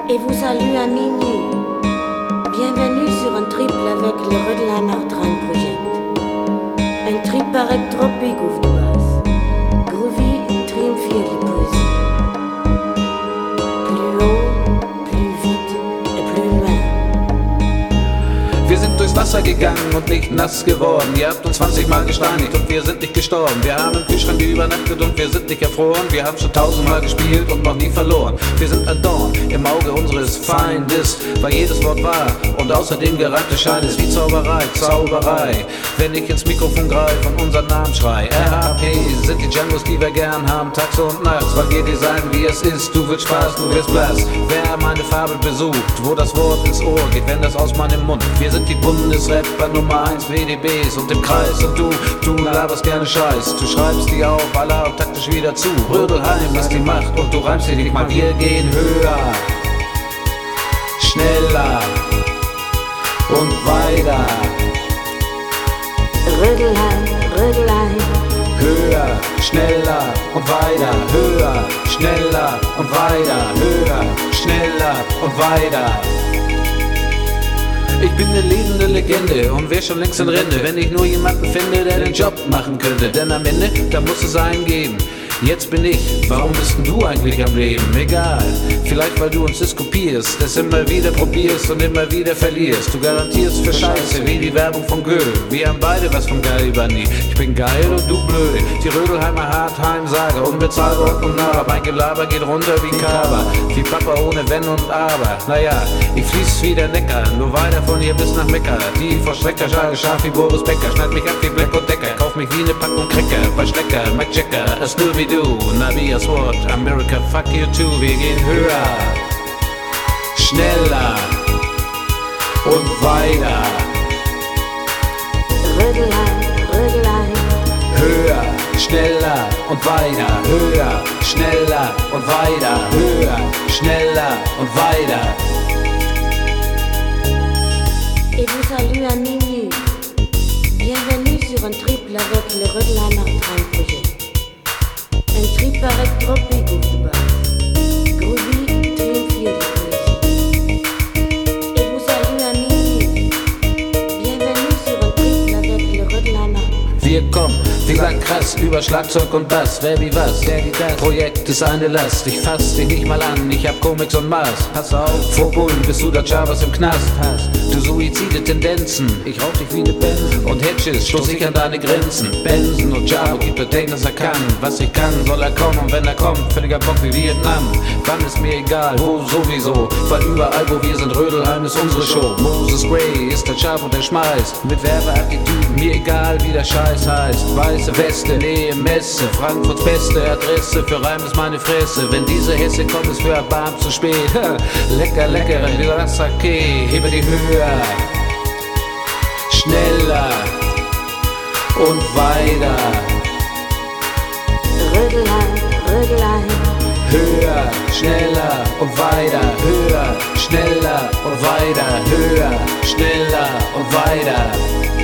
et vous salue à minuit. Bienvenue sur un triple avec le Redliner Train Project. Un trip avec tropique ou de base. Groovy et triomphé de poésie. Plus haut, plus vite et plus loin. Wir sind durchs Wasser gegangen und nicht nass geworden. Ihr habt uns 20 Mal gesteinigt und wir sind nicht gestorben. Wir haben im Kühlschrank übernachtet und wir sind nicht erfroren. Wir haben schon 1000-mal gespielt und noch nie verloren. Wir sind ein Dorn im Auge unseres Feindes, weil jedes Wort wahr und außerdem gereimte Schein ist wie Zauberei, Zauberei. Wenn ich ins Mikrofon greife und unseren Namen schrei. RAP sind die Djangos, die wir gern haben, tags und nachts, weil wir dir sagen, wie es ist. Du willst Spaß, du wirst blass. Wer meine Fabel besucht, wo das Wort ins Ohr geht, wenn das aus meinem Mund. Wir sind die Bundesrapper Nummer 1 WDBs und im Kreis und du laberst gerne Scheiß. Du schreibst die auf, aller taktisch wieder zu. Rödelheim ist die Macht und du reimst dir nicht mal. Wir gehen höher, schneller und weiter. Rödelheim, Rödelheim. Höher, schneller und weiter. Höher, schneller und weiter. Höher, schneller und weiter. Ich bin eine lebende Legende und wär schon längst in Rente, wenn ich nur jemanden finde, der den Job machen könnte. Denn am Ende, da muss es einen geben. Jetzt bin ich, warum bist denn du eigentlich am Leben? Egal, vielleicht weil du uns das kopierst, es immer wieder probierst und immer wieder verlierst. Du garantierst für Scheiße, wie die Werbung von Göhl. Wir haben beide was von geil über nie. Ich bin geil und du blöde. Die Rödelheimer Hartheim-Sage, unbezahlbar und nah. Mein Gelaber geht runter wie Kaba, wie Papa ohne Wenn und Aber. Naja, ich fließ wie der Neckar, nur weiter von hier bis nach Mekka. Die vor Schrecker, Schale, scharf wie Boris Becker. Schneid mich ab wie Black und Decker, kauf mich wie eine Packung Cracker. Bei Schlecker, Mike Checker, das nur wie du. Navi Sword, America, fuck you too. Wir gehen höher, schneller und weiter. Rödelheim, Rödelheim. Höher, schneller und weiter. Höher, schneller und weiter. Höher, schneller und weiter. Et vous salue à minuit. Bienvenue sur un triple avec le Redliner Train Project. Un trip avec tropique ou de base. Groovy, triomphé de poésie. Et vous salue à minuit. Bienvenue sur un triple avec le Redliner. Wir kommen, wie lang krass, über Schlagzeug und Bass. Wer wie was, Projekt ist eine Last. Ich fass dich nicht mal an, ich hab Comics und Mars. Pass auf, vor Bullen, bis du da Chavas im Knast hast. Du suizide Tendenzen, ich rauch dich wie ne Benson. Und Hedges, stoß ich an deine Grenzen. Benson und Javo, gibt er denken, dass er kann. Was ich kann, soll er kommen, und wenn er kommt, völliger Bock wie Vietnam. Wann ist mir egal, wo sowieso. Weil überall, wo wir sind, Rödelheim ist unsere Show. Moses Gray ist der Schaf und der schmeißt. Mit Werbeattitüden, mir egal, wie der Scheiß heißt. Weiße Weste, Nähe, Messe, Frankfurts beste Adresse. Für Reim ist meine Fresse. Wenn diese Hesse kommt, ist für Erbarm zu spät. Lecker, lecker, das Sake, hebe die Höhe. Schneller und weiter. Rödelheim, Rödelheim. Höher, schneller und weiter. Höher, schneller und weiter. Höher, schneller und weiter.